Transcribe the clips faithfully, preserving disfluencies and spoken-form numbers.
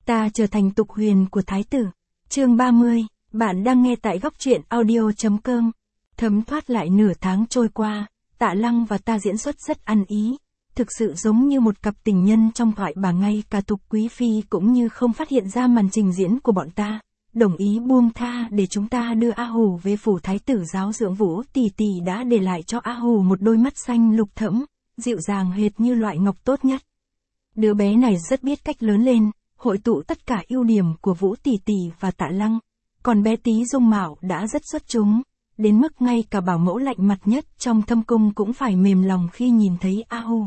Ta trở thành tục huyền của thái tử. Chương ba mươi, bạn đang nghe tại góc truyện audio chấm com. Thấm thoát lại nửa tháng trôi qua, Tạ Lăng và ta diễn xuất rất ăn ý. Thực sự giống như một cặp tình nhân trong thoại, bà ngay cả Tục Quý Phi cũng như không phát hiện ra màn trình diễn của bọn ta. Đồng ý buông tha để chúng ta đưa A Hù về phủ thái tử giáo dưỡng. Vũ tỷ tỷ đã để lại cho A Hù một đôi mắt xanh lục thẫm, dịu dàng hệt như loại ngọc tốt nhất. Đứa bé này rất biết cách lớn lên, hội tụ tất cả ưu điểm của Vũ tỷ tỷ và Tạ Lăng. Còn bé tí dung mạo đã rất xuất chúng, đến mức ngay cả bảo mẫu lạnh mặt nhất trong thâm cung cũng phải mềm lòng khi nhìn thấy A Hù.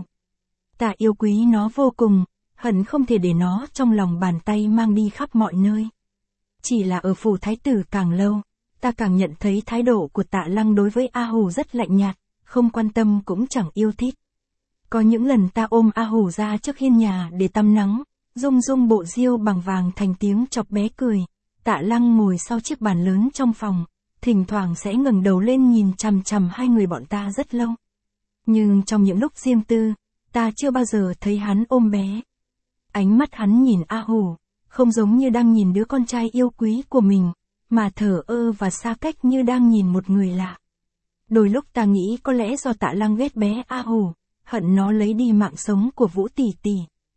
Ta yêu quý nó vô cùng, hận không thể để nó trong lòng bàn tay mang đi khắp mọi nơi. Chỉ là ở phủ thái tử càng lâu, ta càng nhận thấy thái độ của Tạ Lăng đối với A Hù rất lạnh nhạt, không quan tâm cũng chẳng yêu thích. Có những lần ta ôm A Hù ra trước hiên nhà để tắm nắng, rung rung bộ diêu bằng vàng thành tiếng chọc bé cười. Tạ Lăng ngồi sau chiếc bàn lớn trong phòng, thỉnh thoảng sẽ ngẩng đầu lên nhìn chằm chằm hai người bọn ta rất lâu. Nhưng trong những lúc riêng tư, ta chưa bao giờ thấy hắn ôm bé. Ánh mắt hắn nhìn A Hù, không giống như đang nhìn đứa con trai yêu quý của mình, mà thờ ơ và xa cách như đang nhìn một người lạ. Đôi lúc ta nghĩ có lẽ do Tạ Lăng ghét bé A Hù, hận nó lấy đi mạng sống của Vũ tỷ tỷ.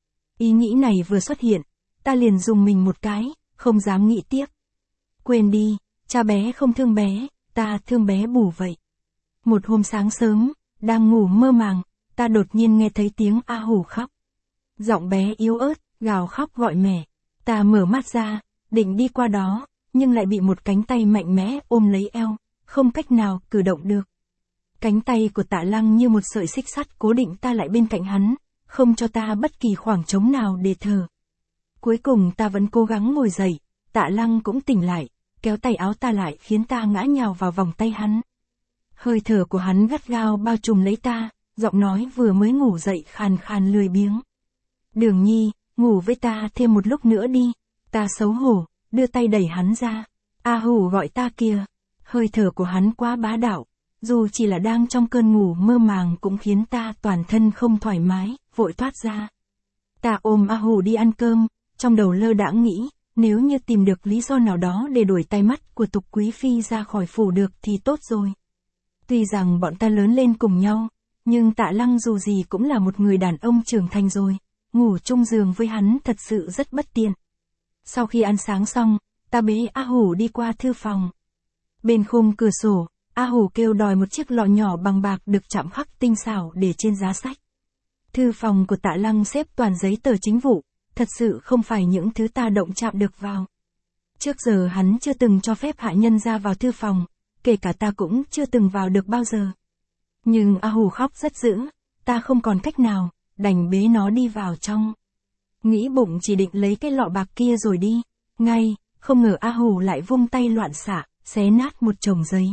Ý nghĩ này vừa xuất hiện, ta liền dùng mình một cái, không dám nghĩ tiếp. Quên đi, cha bé không thương bé, ta thương bé bù vậy. Một hôm sáng sớm, đang ngủ mơ màng, ta đột nhiên nghe thấy tiếng A Hù khóc. Giọng bé yếu ớt, gào khóc gọi mẹ. Ta mở mắt ra, định đi qua đó, nhưng lại bị một cánh tay mạnh mẽ ôm lấy eo, không cách nào cử động được. Cánh tay của Tạ Lăng như một sợi xích sắt cố định ta lại bên cạnh hắn, không cho ta bất kỳ khoảng trống nào để thở. Cuối cùng ta vẫn cố gắng ngồi dậy, Tạ Lăng cũng tỉnh lại, kéo tay áo ta lại khiến ta ngã nhào vào vòng tay hắn. Hơi thở của hắn gắt gao bao trùm lấy ta, giọng nói vừa mới ngủ dậy khàn khàn lười biếng. Đường Nhi, ngủ với ta thêm một lúc nữa đi. Ta xấu hổ, đưa tay đẩy hắn ra. A Hù gọi ta kìa. Hơi thở của hắn quá bá đạo, dù chỉ là đang trong cơn ngủ mơ màng cũng khiến ta toàn thân không thoải mái, vội thoát ra. Ta ôm A Hù đi ăn cơm, trong đầu lơ đãng nghĩ, nếu như tìm được lý do nào đó để đuổi tai mắt của Tục Quý Phi ra khỏi phủ được thì tốt rồi. Tuy rằng bọn ta lớn lên cùng nhau, nhưng Tạ Lăng dù gì cũng là một người đàn ông trưởng thành rồi, ngủ chung giường với hắn thật sự rất bất tiện. Sau khi ăn sáng xong, ta bế A Hù đi qua thư phòng. Bên khung cửa sổ, A Hù kêu đòi một chiếc lọ nhỏ bằng bạc được chạm khắc tinh xảo để trên giá sách. Thư phòng của Tạ Lăng xếp toàn giấy tờ chính vụ, thật sự không phải những thứ ta động chạm được vào. Trước giờ hắn chưa từng cho phép hạ nhân ra vào thư phòng, kể cả ta cũng chưa từng vào được bao giờ. Nhưng A Hù khóc rất dữ, ta không còn cách nào, đành bế nó đi vào trong. Nghĩ bụng chỉ định lấy cái lọ bạc kia rồi đi, ngay, không ngờ A Hù lại vung tay loạn xạ, xé nát một chồng giấy.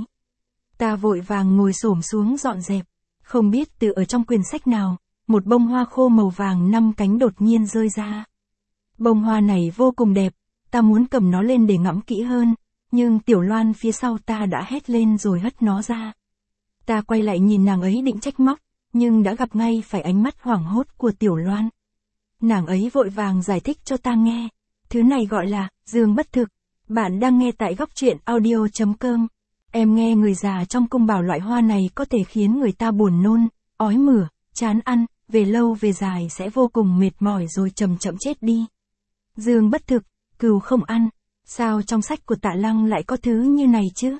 Ta vội vàng ngồi xổm xuống dọn dẹp, không biết từ ở trong quyển sách nào, một bông hoa khô màu vàng năm cánh đột nhiên rơi ra. Bông hoa này vô cùng đẹp, ta muốn cầm nó lên để ngắm kỹ hơn, nhưng Tiểu Loan phía sau ta đã hét lên rồi hất nó ra. Ta quay lại nhìn nàng ấy định trách móc, nhưng đã gặp ngay phải ánh mắt hoảng hốt của Tiểu Loan. Nàng ấy vội vàng giải thích cho ta nghe, thứ này gọi là giường bất thực. Bạn đang nghe tại góc truyện audio chấm com. Em nghe người già trong cung bảo loại hoa này có thể khiến người ta buồn nôn, ói mửa, chán ăn, về lâu về dài sẽ vô cùng mệt mỏi rồi chậm chậm chết đi. Giường bất thực, cừu không ăn, sao trong sách của Tạ Lăng lại có thứ như này chứ?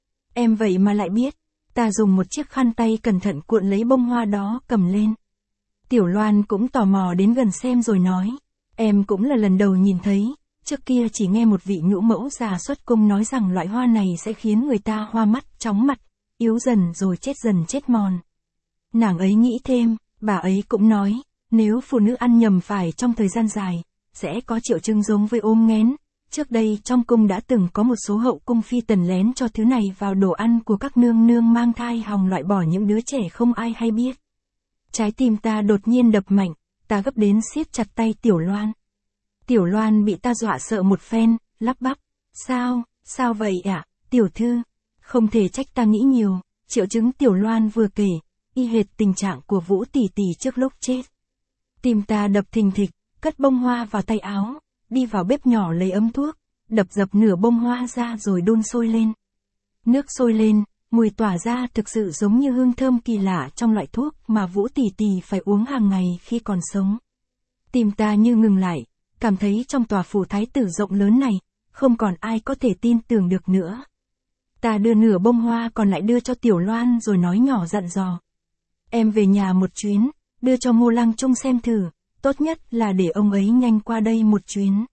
Em vậy mà lại biết. Ta dùng một chiếc khăn tay cẩn thận cuộn lấy bông hoa đó cầm lên. Tiểu Loan cũng tò mò đến gần xem rồi nói, em cũng là lần đầu nhìn thấy, trước kia chỉ nghe một vị nhũ mẫu già xuất cung nói rằng loại hoa này sẽ khiến người ta hoa mắt, chóng mặt, yếu dần rồi chết dần chết mòn. Nàng ấy nghĩ thêm, bà ấy cũng nói, nếu phụ nữ ăn nhầm phải trong thời gian dài, sẽ có triệu chứng giống với ôm nghén. Trước đây trong cung đã từng có một số hậu cung phi tần lén cho thứ này vào đồ ăn của các nương nương mang thai hòng loại bỏ những đứa trẻ không ai hay biết. Trái tim ta đột nhiên đập mạnh, ta gấp đến siết chặt tay Tiểu Loan. Tiểu Loan bị ta dọa sợ một phen, lắp bắp, sao, sao vậy ạ, à? Tiểu thư, không thể trách ta nghĩ nhiều, triệu chứng Tiểu Loan vừa kể, y hệt tình trạng của Vũ tỷ tỷ trước lúc chết. Tim ta đập thình thịch, cất bông hoa vào tay áo, đi vào bếp nhỏ lấy ấm thuốc, đập dập nửa bông hoa ra rồi đun sôi lên. Nước sôi lên, mùi tỏa ra thực sự giống như hương thơm kỳ lạ trong loại thuốc mà Vũ tỷ tỷ phải uống hàng ngày khi còn sống. Tim ta như ngừng lại, cảm thấy trong tòa phủ thái tử rộng lớn này, không còn ai có thể tin tưởng được nữa. Ta đưa nửa bông hoa còn lại đưa cho Tiểu Loan rồi nói nhỏ dặn dò. Em về nhà một chuyến, đưa cho Ngô Lăng Trung xem thử, tốt nhất là để ông ấy nhanh qua đây một chuyến.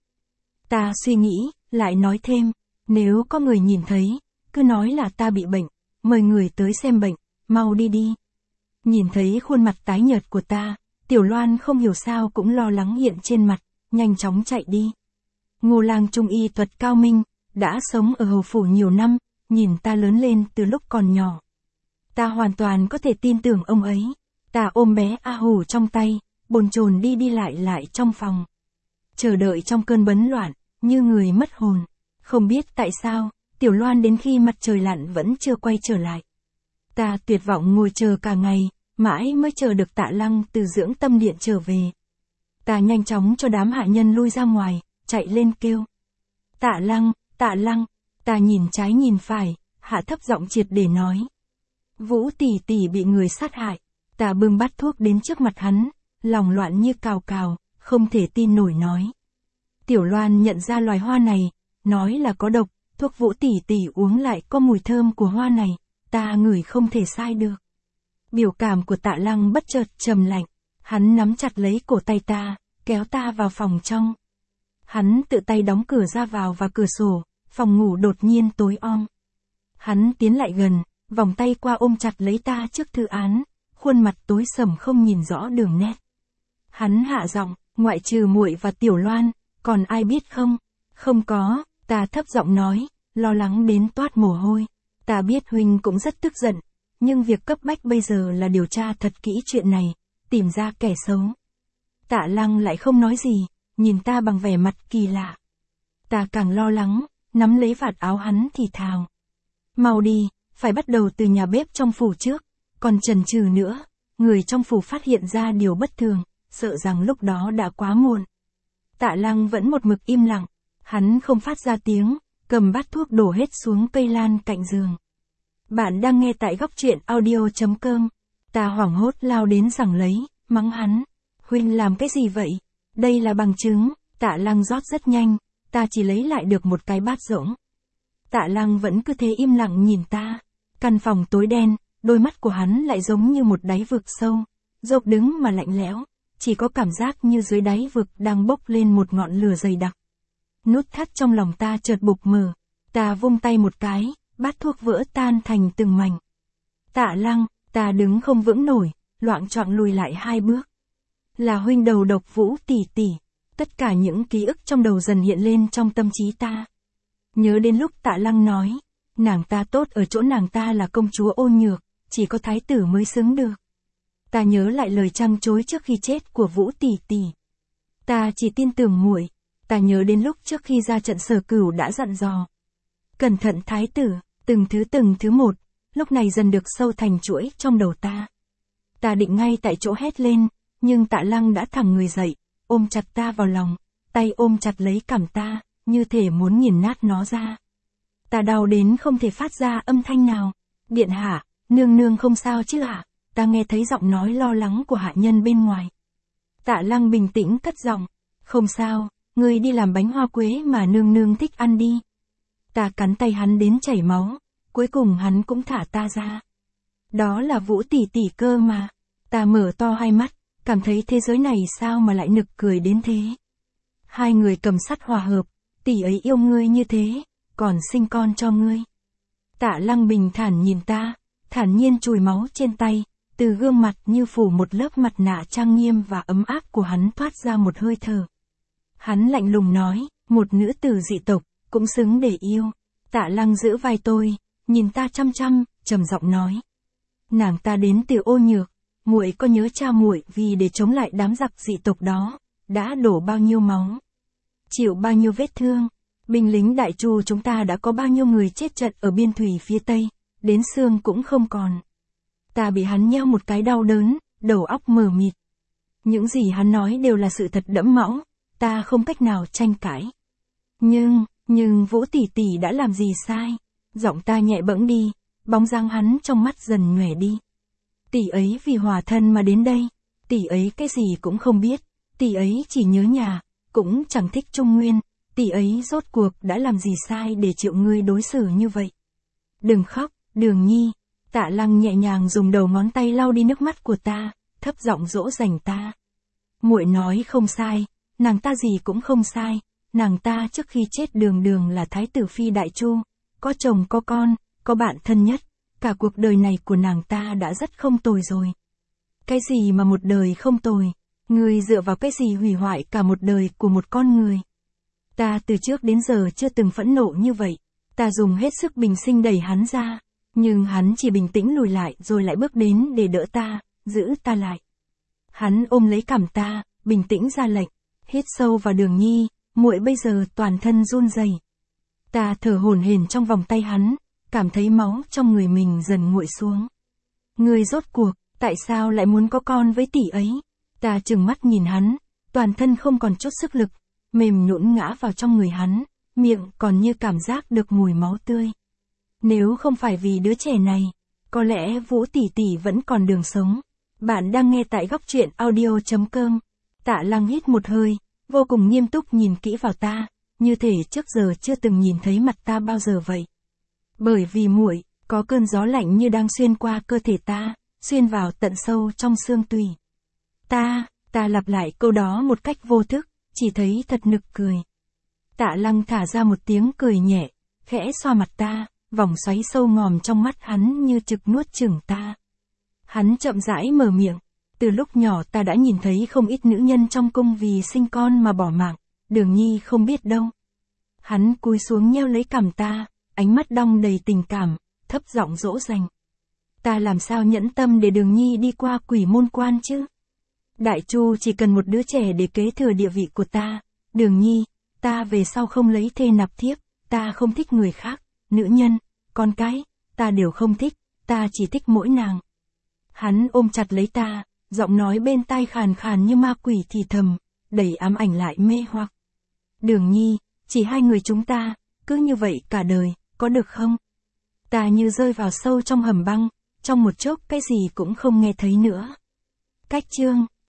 Ta suy nghĩ, lại nói thêm, nếu có người nhìn thấy, cứ nói là ta bị bệnh, mời người tới xem bệnh, mau đi đi. Nhìn thấy khuôn mặt tái nhợt của ta, Tiểu Loan không hiểu sao cũng lo lắng hiện trên mặt, nhanh chóng chạy đi. Ngô Lang Trung y thuật cao minh, đã sống ở hầu phủ nhiều năm, nhìn ta lớn lên từ lúc còn nhỏ. Ta hoàn toàn có thể tin tưởng ông ấy. Ta ôm bé A Hủ trong tay, bồn chồn đi đi lại lại trong phòng. Chờ đợi trong cơn bấn loạn, như người mất hồn. Không biết tại sao, Tiểu Loan đến khi mặt trời lặn vẫn chưa quay trở lại. Ta tuyệt vọng ngồi chờ cả ngày, mãi mới chờ được Tạ Lăng từ dưỡng tâm điện trở về. Ta nhanh chóng cho đám hạ nhân lui ra ngoài, chạy lên kêu. Tạ Lăng, Tạ Lăng, ta nhìn trái nhìn phải, hạ thấp giọng triệt để nói. Vũ tỷ tỷ bị người sát hại. Ta bưng bát thuốc đến trước mặt hắn, lòng loạn như cào cào, không thể tin nổi nói. Tiểu Loan nhận ra loài hoa này, nói là có độc, thuốc Vũ tỷ tỷ uống lại có mùi thơm của hoa này, ta ngửi không thể sai được. Biểu cảm của Tạ Lăng bất chợt trầm lạnh, hắn nắm chặt lấy cổ tay ta, kéo ta vào phòng trong. Hắn tự tay đóng cửa ra vào và cửa sổ, phòng ngủ đột nhiên tối om. Hắn tiến lại gần, vòng tay qua ôm chặt lấy ta trước thư án, khuôn mặt tối sầm không nhìn rõ đường nét. Hắn hạ giọng, ngoại trừ muội và Tiểu Loan, còn ai biết không? Không có, ta thấp giọng nói, lo lắng đến toát mồ hôi. Ta biết huynh cũng rất tức giận, nhưng việc cấp bách bây giờ là điều tra thật kỹ chuyện này, tìm ra kẻ xấu. Tạ Lăng lại không nói gì, nhìn ta bằng vẻ mặt kỳ lạ. Ta càng lo lắng, nắm lấy vạt áo hắn thì thào. Mau đi, phải bắt đầu từ nhà bếp trong phủ trước, còn chần chừ nữa, người trong phủ phát hiện ra điều bất thường, sợ rằng lúc đó đã quá muộn. Tạ Lăng vẫn một mực im lặng, hắn không phát ra tiếng, cầm bát thuốc đổ hết xuống cây lan cạnh giường. Bạn đang nghe tại góc truyện audio chấm com. Ta hoảng hốt lao đến giằng lấy, mắng hắn. Huynh làm cái gì vậy? Đây là bằng chứng. Tạ Lăng rót rất nhanh, ta chỉ lấy lại được một cái bát rỗng. Tạ Lăng vẫn cứ thế im lặng nhìn ta. Căn phòng tối đen, đôi mắt của hắn lại giống như một đáy vực sâu, rộp đứng mà lạnh lẽo, chỉ có cảm giác như dưới đáy vực đang bốc lên một ngọn lửa dày đặc. Nút thắt trong lòng ta chợt bục mở, ta vung tay một cái, bát thuốc vỡ tan thành từng mảnh. Tạ Lăng, ta đứng không vững nổi, loạng choạng lùi lại hai bước. Là huynh đầu độc Vũ tỷ tỷ. Tất cả những ký ức trong đầu dần hiện lên trong tâm trí ta. Nhớ đến lúc Tạ Lăng nói, nàng ta tốt ở chỗ nàng ta là công chúa ô nhược, chỉ có thái tử mới xứng được. Ta nhớ lại lời trăng chối trước khi chết của Vũ tỷ tỷ. Ta chỉ tin tưởng muội. Ta nhớ đến lúc trước khi ra trận Sở Cửu đã dặn dò. Cẩn thận thái tử, từng thứ từng thứ một, lúc này dần được sâu thành chuỗi trong đầu ta. Ta định ngay tại chỗ hét lên, nhưng Tạ Lăng đã thẳng người dậy, ôm chặt ta vào lòng, tay ôm chặt lấy cằm ta, như thể muốn nghiền nát nó ra. Ta đau đến không thể phát ra âm thanh nào. Điện hạ, nương nương không sao chứ ạ? Ta nghe thấy giọng nói lo lắng của hạ nhân bên ngoài. Tạ Lăng bình tĩnh cất giọng, không sao, ngươi đi làm bánh hoa quế mà nương nương thích ăn đi. Ta cắn tay hắn đến chảy máu, cuối cùng hắn cũng thả ta ra. Đó là Vũ tỷ tỷ cơ mà. Ta mở to hai mắt, cảm thấy thế giới này sao mà lại nực cười đến thế. Hai người cầm sắt hòa hợp, tỷ ấy yêu ngươi như thế, còn sinh con cho ngươi. Tạ Lăng bình thản nhìn ta, thản nhiên chùi máu trên tay, từ gương mặt như phủ một lớp mặt nạ trang nghiêm và ấm áp của hắn thoát ra một hơi thở. Hắn lạnh lùng nói, một nữ tử dị tộc, cũng xứng để yêu. Tạ Lăng giữ vai tôi, nhìn ta chăm chăm, trầm giọng nói. Nàng ta đến từ ô nhược, muội có nhớ cha muội vì để chống lại đám giặc dị tộc đó, đã đổ bao nhiêu máu, chịu bao nhiêu vết thương. Binh lính Đại Chu chúng ta đã có bao nhiêu người chết trận ở biên thủy phía Tây, đến xương cũng không còn. Ta bị hắn nheo một cái đau đớn, đầu óc mờ mịt. Những gì hắn nói đều là sự thật đẫm máu, ta không cách nào tranh cãi. Nhưng, nhưng Vũ tỷ tỷ đã làm gì sai? Giọng ta nhẹ bẫng đi, bóng dáng hắn trong mắt dần nhòe đi. Tỷ ấy vì hòa thân mà đến đây, tỷ ấy cái gì cũng không biết, tỷ ấy chỉ nhớ nhà, cũng chẳng thích Trung Nguyên, tỷ ấy rốt cuộc đã làm gì sai để chịu ngươi đối xử như vậy. Đừng khóc, Đường Nhi. Tạ Lăng nhẹ nhàng dùng đầu ngón tay lau đi nước mắt của ta, thấp giọng dỗ dành ta. Muội nói không sai, nàng ta gì cũng không sai, nàng ta trước khi chết đường đường là thái tử phi Đại Chu, có chồng có con, có bạn thân nhất, cả cuộc đời này của nàng ta đã rất không tồi rồi. Cái gì mà một đời không tồi, ngươi dựa vào cái gì hủy hoại cả một đời của một con người. Ta từ trước đến giờ chưa từng phẫn nộ như vậy, ta dùng hết sức bình sinh đẩy hắn ra, nhưng hắn chỉ bình tĩnh lùi lại rồi lại bước đến để đỡ ta, giữ ta lại. Hắn ôm lấy cằm ta, bình tĩnh ra lệnh, hít sâu vào Đường Nhi, muội bây giờ toàn thân run rẩy. Ta thở hổn hển trong vòng tay hắn, cảm thấy máu trong người mình dần nguội xuống. Ngươi rốt cuộc, tại sao lại muốn có con với tỷ ấy? Ta trừng mắt nhìn hắn, toàn thân không còn chút sức lực, mềm nhũn ngã vào trong người hắn, miệng còn như cảm giác được mùi máu tươi. Nếu không phải vì đứa trẻ này, có lẽ Vũ tỷ tỷ vẫn còn đường sống. Bạn đang nghe tại góc truyện audio chấm com. Tạ Lăng hít một hơi, vô cùng nghiêm túc nhìn kỹ vào ta, như thể trước giờ chưa từng nhìn thấy mặt ta bao giờ vậy. Bởi vì muội, có cơn gió lạnh như đang xuyên qua cơ thể ta, xuyên vào tận sâu trong xương tủy. Ta, ta lặp lại câu đó một cách vô thức, chỉ thấy thật nực cười. Tạ Lăng thả ra một tiếng cười nhẹ, khẽ xoa mặt ta, vòng xoáy sâu ngòm trong mắt hắn như trực nuốt chửng ta. Hắn chậm rãi mở miệng, từ lúc nhỏ ta đã nhìn thấy không ít nữ nhân trong cung vì sinh con mà bỏ mạng, Đường Nhi không biết đâu. Hắn cúi xuống nheo lấy cằm ta, ánh mắt đong đầy tình cảm, thấp giọng dỗ dành. Ta làm sao nhẫn tâm để Đường Nhi đi qua Quỷ Môn Quan chứ? Đại Chu chỉ cần một đứa trẻ để kế thừa địa vị của ta, Đường Nhi, ta về sau không lấy thê nạp thiếp, ta không thích người khác, nữ nhân, con cái, ta đều không thích, ta chỉ thích mỗi nàng. Hắn ôm chặt lấy ta, giọng nói bên tai khàn khàn như ma quỷ thì thầm, đầy ám ảnh lại mê hoặc. Đường Nhi, chỉ hai người chúng ta, cứ như vậy cả đời, có được không? Ta như rơi vào sâu trong hầm băng, trong một chốc cái gì cũng không nghe thấy nữa. Cách chương